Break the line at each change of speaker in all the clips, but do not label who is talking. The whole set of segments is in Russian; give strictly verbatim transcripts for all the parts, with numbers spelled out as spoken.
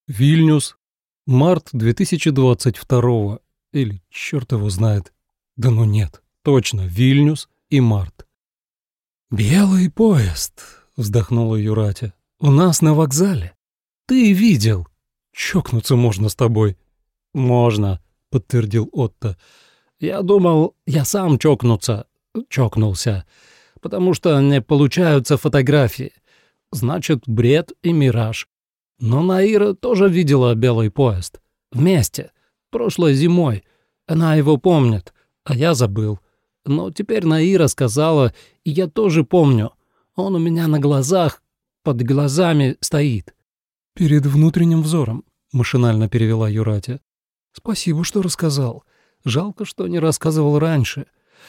Вильнюс. Март две тысячи двадцать второго. Или черт его знает. Да ну нет, точно, Вильнюс и март. «Белый поезд», — вздохнула Юратя. «У нас на вокзале. Ты видел. Чокнуться можно с тобой». «Можно», — подтвердил Отто. «Я думал, я сам чокнуться, чокнулся, потому что не получаются фотографии. Значит, бред и мираж. Но Наира тоже видела белый поезд. Вместе. Прошлой зимой. Она его помнит, а я забыл. Но теперь Наира сказала, и я тоже помню. Он у меня на глазах, под глазами стоит». «Перед внутренним взором», — машинально перевела Юратя. «Спасибо, что рассказал. Жалко, что не рассказывал раньше.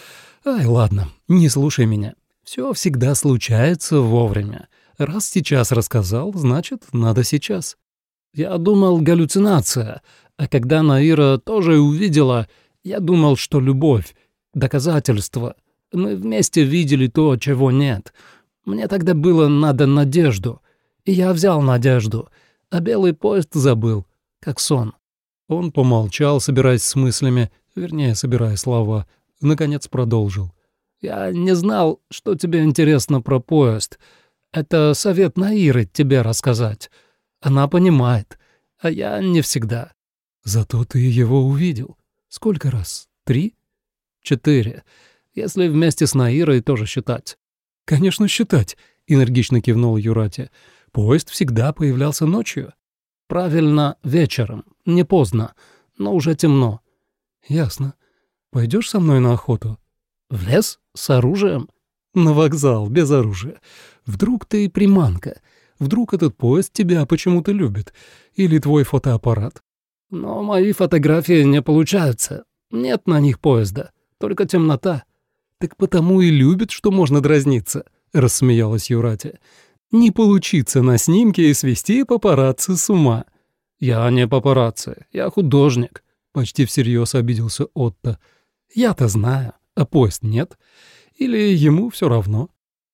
Ай, ладно, не слушай меня. Все всегда случается вовремя. Раз сейчас рассказал, значит, надо сейчас. Я думал, галлюцинация, а когда Наира тоже увидела, я думал, что любовь, доказательство. Мы вместе видели то, чего нет. Мне тогда было надо надежду, и я взял надежду, а белый поезд забыл, как сон». Он помолчал, собираясь с мыслями, вернее, собирая слова, наконец продолжил. «Я не знал, что тебе интересно про поезд. Это совет Наиры тебе рассказать. Она понимает, а я не всегда». «Зато ты его увидел. Сколько раз? Три? Четыре. Если вместе с Наирой тоже считать». «Конечно, считать», — энергично кивнул Юратя. «Поезд всегда появлялся ночью». «Правильно, вечером. Не поздно, но уже темно». «Ясно. Пойдешь со мной на охоту?» «В лес? С оружием?» «На вокзал, без оружия. Вдруг ты приманка. Вдруг этот поезд тебя почему-то любит. Или твой фотоаппарат». «Но мои фотографии не получаются. Нет на них поезда. Только темнота». «Так потому и любит, что можно дразниться», — рассмеялась Юратя. «Не получится на снимке и свести папарацци с ума». «Я не папарацци, я художник», — почти всерьез обиделся Отто. «Я-то знаю, а поезд нет. Или ему все равно».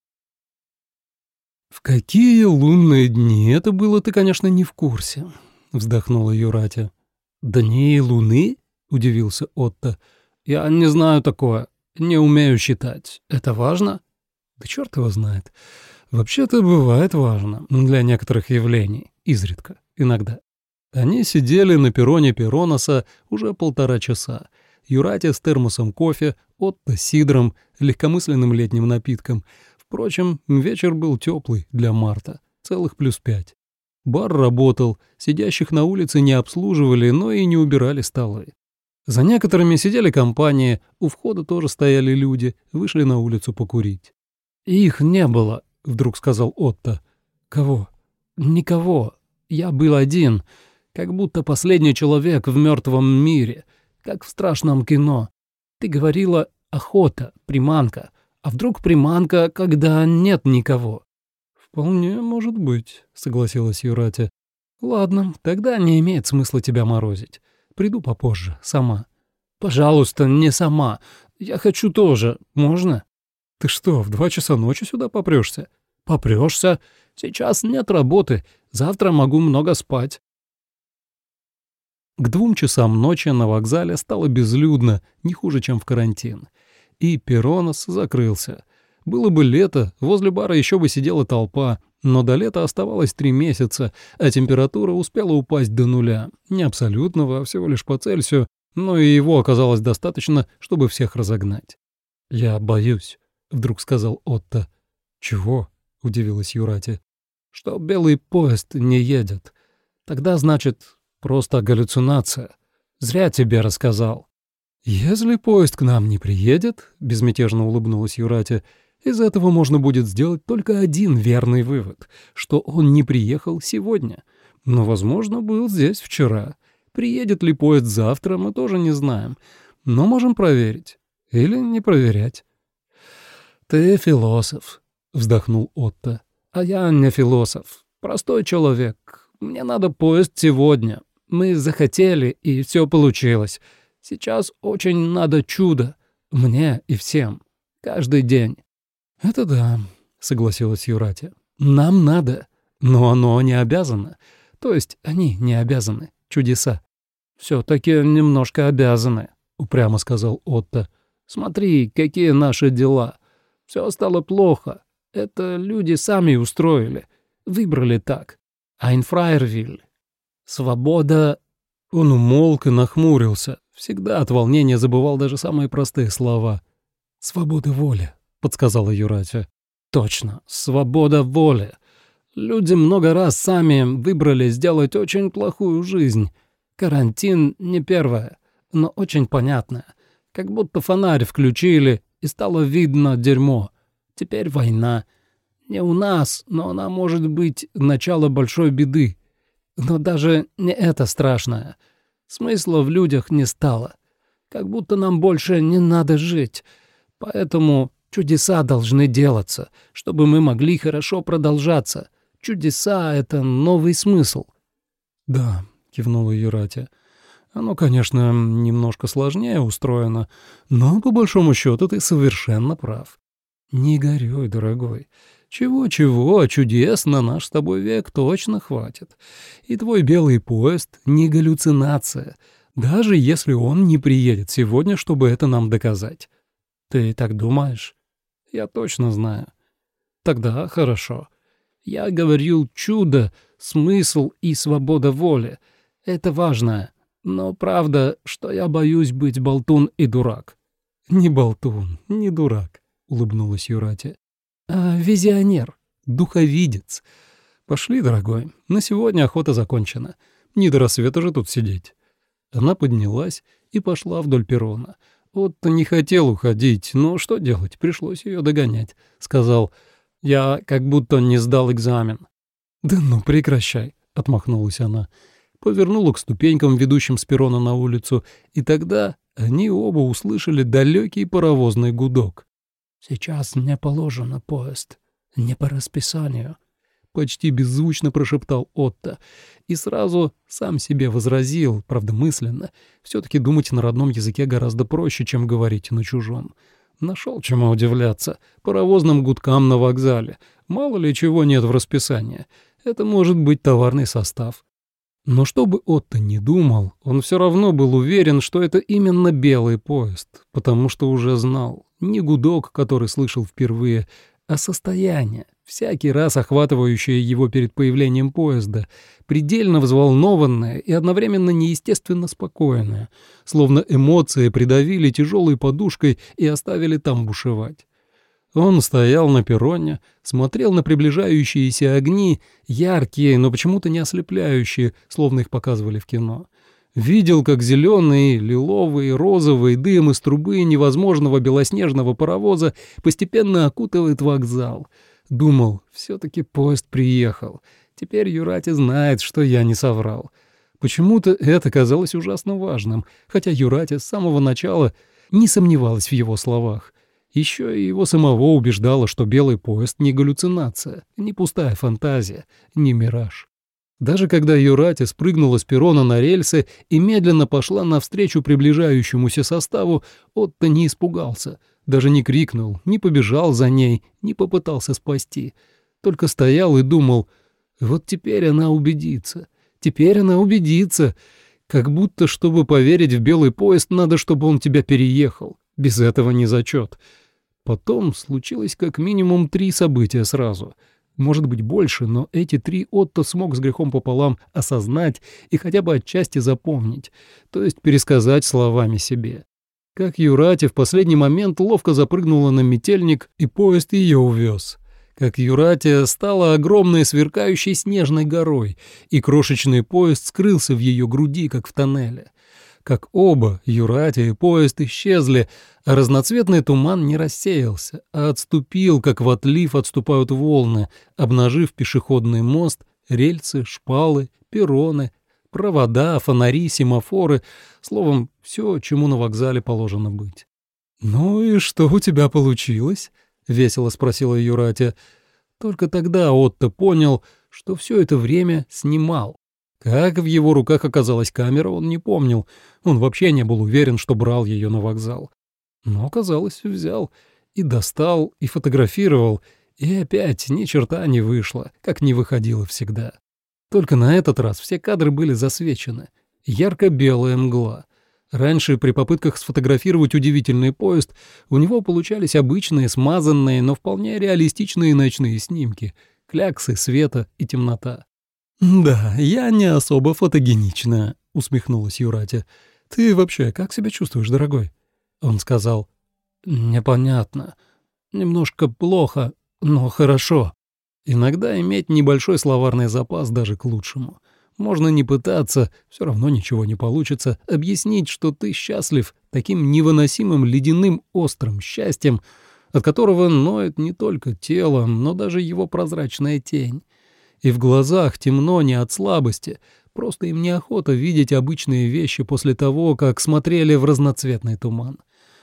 «В какие лунные дни это было, ты, конечно, не в курсе», — вздохнула Юратя. «Дни луны?» — удивился Отто. «Я не знаю такое, не умею считать. Это важно?» «Да черт его знает. Вообще-то бывает важно для некоторых явлений, изредка, иногда». Они сидели на перроне Перроноса уже полтора часа. Юратя с термосом кофе, Отто с сидром, легкомысленным летним напитком. Впрочем, вечер был теплый для марта, целых плюс пять. Бар работал, сидящих на улице не обслуживали, но и не убирали столы. За некоторыми сидели компании, у входа тоже стояли люди, вышли на улицу покурить. «Их не было», — вдруг сказал Отто. «Кого?» «Никого. Я был один, как будто последний человек в мертвом мире, как в страшном кино. Ты говорила охота, приманка. А вдруг приманка, когда нет никого?» «Вполне может быть», — согласилась Юратя. «Ладно, тогда не имеет смысла тебя морозить. Приду попозже, сама». «Пожалуйста, не сама. Я хочу тоже. Можно?» «Ты что, в два часа ночи сюда попрёшься?» «Попрёшься? Сейчас нет работы. Завтра могу много спать». К двум часам ночи на вокзале стало безлюдно, не хуже, чем в карантин. И Перронос закрылся. Было бы лето, возле бара еще бы сидела толпа, но до лета оставалось три месяца, а температура успела упасть до нуля. Не абсолютного, а всего лишь по Цельсию, но и его оказалось достаточно, чтобы всех разогнать. «Я боюсь», — вдруг сказал Отто. «Чего?» — удивилась Юратя. «Что белый поезд не едет. Тогда, значит, просто галлюцинация. Зря тебе рассказал». «Если поезд к нам не приедет», — безмятежно улыбнулась Юратя, «из этого можно будет сделать только один верный вывод, что он не приехал сегодня, но, возможно, был здесь вчера. Приедет ли поезд завтра, мы тоже не знаем, но можем проверить или не проверять». «Ты философ», — вздохнул Отто, «а я не философ, простой человек. Мне надо поезд сегодня. Мы захотели, и все получилось. Сейчас очень надо чудо. Мне и всем. Каждый день». «Это да», — согласилась Юратя. «Нам надо, но оно не обязано. То есть они не обязаны. Чудеса. «Все-таки немножко обязаны», — упрямо сказал Отто. «Смотри, какие наши дела. Все стало плохо. Это люди сами устроили. Выбрали так. Айнфрайервиль. Свобода...» Он умолк и нахмурился. Всегда от волнения забывал даже самые простые слова. «Свобода воли», — подсказала Юратя. «Точно, свобода воли. Люди много раз сами выбрали сделать очень плохую жизнь. Карантин не первое, но очень понятное. Как будто фонарь включили, и стало видно дерьмо. Теперь война. Не у нас, но она может быть начало большой беды. Но даже не это страшное. Смысла в людях не стало. Как будто нам больше не надо жить. Поэтому чудеса должны делаться, чтобы мы могли хорошо продолжаться. Чудеса — это новый смысл». «Да», — кивнула Юратя. «Оно, конечно, немножко сложнее устроено, но, по большому счету, ты совершенно прав. Не горюй, дорогой. Чего-чего, а чудес на наш с тобой век точно хватит. И твой белый поезд — не галлюцинация, даже если он не приедет сегодня, чтобы это нам доказать. Ты так думаешь? Я точно знаю. Тогда хорошо. Я говорил чудо, смысл и свобода воли. Это важно. Но правда, что я боюсь быть болтун и дурак». «Не болтун, не дурак», — улыбнулась Юратя. «А визионер, духовидец. Пошли, дорогой, на сегодня охота закончена. Не до рассвета же тут сидеть». Она поднялась и пошла вдоль перрона. Отто не хотел уходить, но что делать, пришлось ее догонять. Сказал: «Я как будто не сдал экзамен». «Да ну, прекращай», — отмахнулась она. Повернула к ступенькам, ведущим с перрона на улицу, и тогда они оба услышали далекий паровозный гудок. «Сейчас мне положено поезд, не по расписанию», — почти беззвучно прошептал Отто. И сразу сам себе возразил, правда мысленно, все-таки думать на родном языке гораздо проще, чем говорить на чужом. Нашел чему удивляться. Паровозным гудкам на вокзале. Мало ли чего нет в расписании. Это может быть товарный состав. Но что бы Отто ни думал, он все равно был уверен, что это именно белый поезд, потому что уже знал. Не гудок, который слышал впервые, а состояние, всякий раз охватывающее его перед появлением поезда, предельно взволнованное и одновременно неестественно спокойное, словно эмоции придавили тяжелой подушкой и оставили там бушевать. Он стоял на перроне, смотрел на приближающиеся огни, яркие, но почему-то не ослепляющие, словно их показывали в кино. Видел, как зеленый, лиловый, розовый дым из трубы невозможного белоснежного паровоза постепенно окутывает вокзал. Думал, все-таки поезд приехал. Теперь Юратя знает, что я не соврал. Почему-то это казалось ужасно важным, хотя Юратя с самого начала не сомневалась в его словах. Еще и его самого убеждало, что белый поезд не галлюцинация, не пустая фантазия, не мираж. Даже когда Юратя спрыгнула с перрона на рельсы и медленно пошла навстречу приближающемуся составу, Отто не испугался, даже не крикнул, не побежал за ней, не попытался спасти. Только стоял и думал: вот теперь она убедится, теперь она убедится. Как будто, чтобы поверить в белый поезд, надо, чтобы он тебя переехал. Без этого не зачет. Потом случилось как минимум три события сразу. Может быть, больше, но эти три Отто смог с грехом пополам осознать и хотя бы отчасти запомнить, то есть пересказать словами себе. Как Юратя в последний момент ловко запрыгнула на метельник, и поезд ее увез. Как Юратя стала огромной сверкающей снежной горой, и крошечный поезд скрылся в ее груди, как в тоннеле. Как оба, Юратя и поезд, исчезли, а разноцветный туман не рассеялся, а отступил, как в отлив отступают волны, обнажив пешеходный мост, рельсы, шпалы, перроны, провода, фонари, семафоры, словом, все, чему на вокзале положено быть. «Ну и что у тебя получилось?» — весело спросила Юратя. Только тогда Отто понял, что все это время снимал. Как в его руках оказалась камера, он не помнил. Он вообще не был уверен, что брал ее на вокзал. Но, оказалось, взял и достал, и фотографировал, и опять ни черта не вышло, как не выходило всегда. Только на этот раз все кадры были засвечены. Ярко-белая мгла. Раньше при попытках сфотографировать удивительный поезд у него получались обычные, смазанные, но вполне реалистичные ночные снимки, кляксы света и темнота. «Да, я не особо фотогенична», — усмехнулась Юратя. «Ты вообще как себя чувствуешь, дорогой?» Он сказал: «Непонятно. Немножко плохо, но хорошо». Иногда иметь небольшой словарный запас даже к лучшему. Можно не пытаться, все равно ничего не получится, объяснить, что ты счастлив таким невыносимым ледяным острым счастьем, от которого ноет не только тело, но даже его прозрачная тень. И в глазах темно не от слабости, просто им неохота видеть обычные вещи после того, как смотрели в разноцветный туман.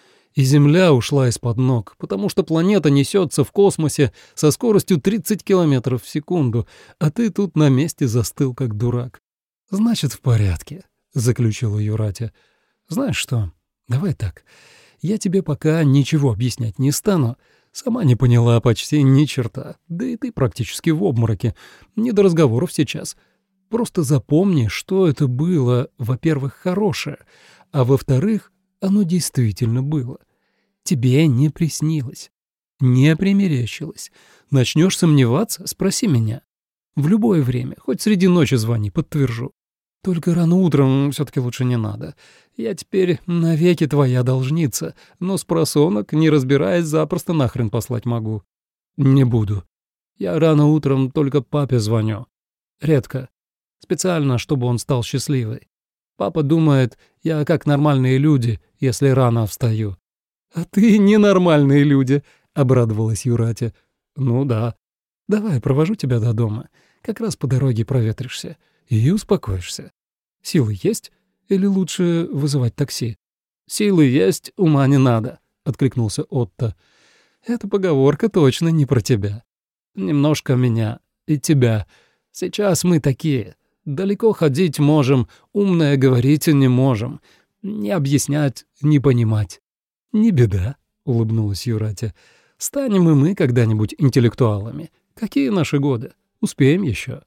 И Земля ушла из-под ног, потому что планета несется в космосе со скоростью тридцать километров в секунду, а ты тут на месте застыл, как дурак. «Значит, в порядке», — заключила Юратя. «Знаешь что, давай так. Я тебе пока ничего объяснять не стану. Сама не поняла почти ни черта, да и ты практически в обмороке. Не до разговоров сейчас. Просто запомни, что это было, во-первых, хорошее, а во-вторых, оно действительно было. Тебе не приснилось, не примерещилось. Начнешь сомневаться — спроси меня. В любое время, хоть среди ночи звони, подтвержу. Только рано утром все-таки лучше не надо. Я теперь навеки твоя должница, но спросонок, не разбираясь, запросто нахрен послать могу. Не буду. Я рано утром только папе звоню. Редко. Специально, чтобы он стал счастливый. Папа думает, я как нормальные люди, если рано встаю. «А ты ненормальные люди», — обрадовалась Юратя. «Ну да. Давай, провожу тебя до дома. Как раз по дороге проветришься и успокоишься. Силы есть? Или лучше вызывать такси?» «Силы есть, ума не надо», — откликнулся Отто. «Эта поговорка точно не про тебя. Немножко меня и тебя. Сейчас мы такие. Далеко ходить можем, умное говорить не можем. Не объяснять, не понимать». «Не беда», — улыбнулась Юратя. «Станем и мы когда-нибудь интеллектуалами. Какие наши годы? Успеем еще».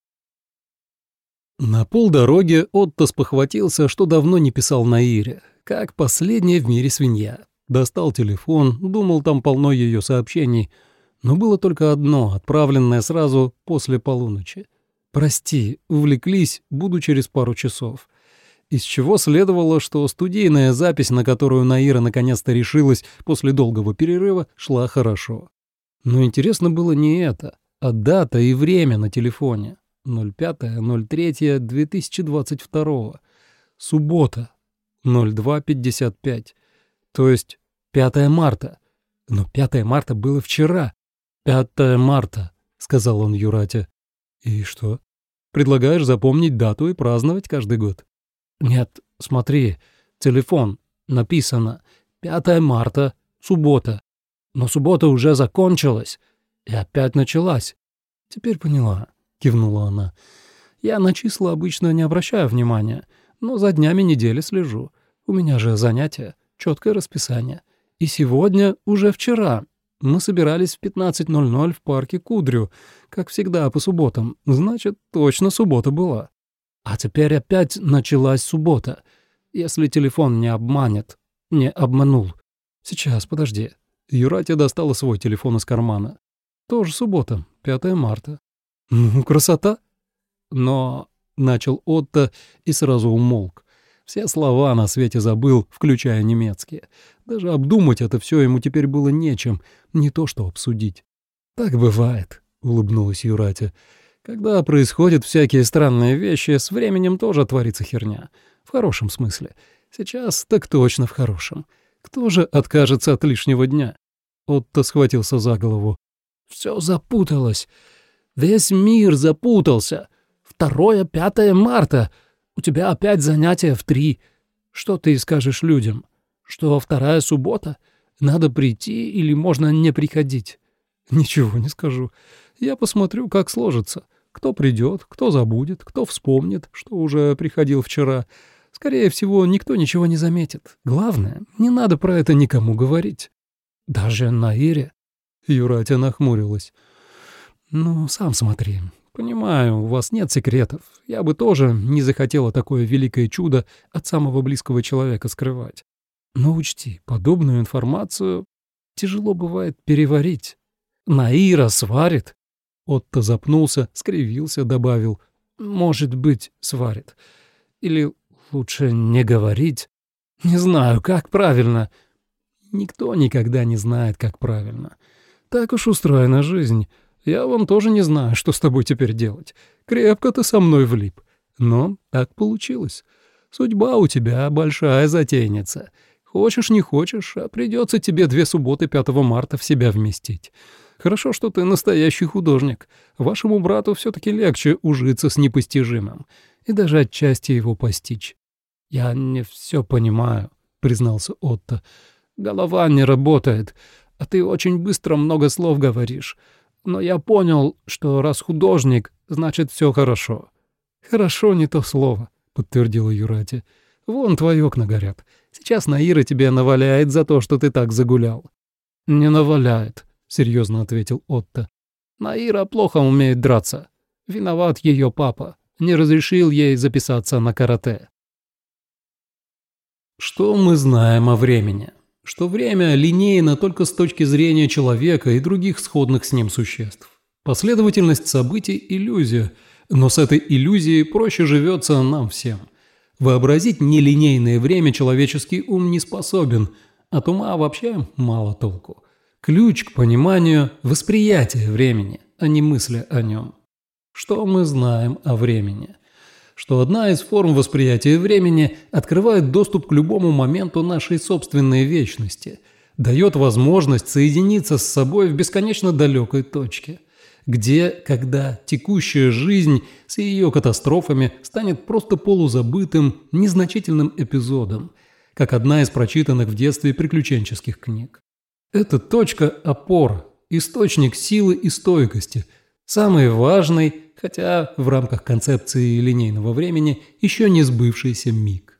На полдороги Отто спохватился, что давно не писал Наире, как последняя в мире свинья. Достал телефон, думал, там полно ее сообщений, но было только одно, отправленное сразу после полуночи. «Прости, увлеклись, буду через пару часов». Из чего следовало, что студийная запись, на которую Наира наконец-то решилась после долгого перерыва, шла хорошо. Но интересно было не это, а дата и время на телефоне. ноль пятое ноль третье две тысячи двадцать второго. Суббота. ноль два пятьдесят пять. То есть пятое марта. Но пятое марта было вчера. «пятое марта», — сказал он Юрате. «И что? Предлагаешь запомнить дату и праздновать каждый год?» «Нет, смотри, телефон, написано пятое марта, суббота. Но суббота уже закончилась и опять началась». «Теперь поняла», — кивнула она. «Я на числа обычно не обращаю внимания, но за днями недели слежу. У меня же занятия, четкое расписание. И сегодня уже вчера. Мы собирались в пятнадцать ноль ноль в парке Кудрю, как всегда по субботам. Значит, точно суббота была. А теперь опять началась суббота, если телефон не обманет, не обманул. Сейчас, подожди». Юратя достала свой телефон из кармана. «Тоже суббота, пятое марта». «Ну, красота!» «Но...» — начал Отто и сразу умолк. Все слова на свете забыл, включая немецкие. Даже обдумать это все ему теперь было нечем, не то что обсудить. «Так бывает», — улыбнулась Юратя. «Когда происходят всякие странные вещи, с временем тоже творится херня. В хорошем смысле. Сейчас так точно в хорошем. Кто же откажется от лишнего дня?» Отто схватился за голову. «Все запуталось. Весь мир запутался. Второе, пятое марта. У тебя опять занятия в три. Что ты скажешь людям? Что вторая суббота? Надо прийти или можно не приходить?» «Ничего не скажу. Я посмотрю, как сложится. Кто придет, кто забудет, кто вспомнит, что уже приходил вчера. Скорее всего, никто ничего не заметит. Главное, не надо про это никому говорить». «Даже Наире?» Юратя нахмурилась. «Ну, сам смотри. Понимаю, у вас нет секретов. Я бы тоже не захотела такое великое чудо от самого близкого человека скрывать. Но учти, подобную информацию тяжело бывает переварить. Наира сварит. Отто запнулся, скривился, добавил. Может быть, сварит. Или лучше не говорить. Не знаю, как правильно. Никто никогда не знает, как правильно. Так уж устроена жизнь. Я вон тоже не знаю, что с тобой теперь делать. Крепко ты со мной влип. Но так получилось. Судьба у тебя большая затейница. Хочешь, не хочешь, а придется тебе две субботы пятого марта в себя вместить. Хорошо, что ты настоящий художник. Вашему брату все-таки легче ужиться с непостижимым и даже отчасти его постичь. «Я не все понимаю», — признался Отто. «Голова не работает, а ты очень быстро много слов говоришь. Но я понял, что раз художник, значит, все хорошо». «Хорошо не то слово», — подтвердила Юрати. «Вон твои окна горят. Сейчас Наира тебе наваляет за то, что ты так загулял». «Не наваляет», — серьезно ответил Отто. «Наира плохо умеет драться. Виноват ее папа. Не разрешил ей записаться на карате». Что мы знаем о времени? Что время линейно только с точки зрения человека и других сходных с ним существ. Последовательность событий – иллюзия, но с этой иллюзией проще живется нам всем. Вообразить нелинейное время человеческий ум не способен, от ума вообще мало толку. Ключ к пониманию – восприятие времени, а не мысли о нем. Что мы знаем о времени? Что одна из форм восприятия времени открывает доступ к любому моменту нашей собственной вечности, дает возможность соединиться с собой в бесконечно далекой точке, где, когда текущая жизнь с ее катастрофами станет просто полузабытым, незначительным эпизодом, как одна из прочитанных в детстве приключенческих книг. Эта точка – опора, источник силы и стойкости, самый важный, хотя в рамках концепции линейного времени еще не сбывшийся миг.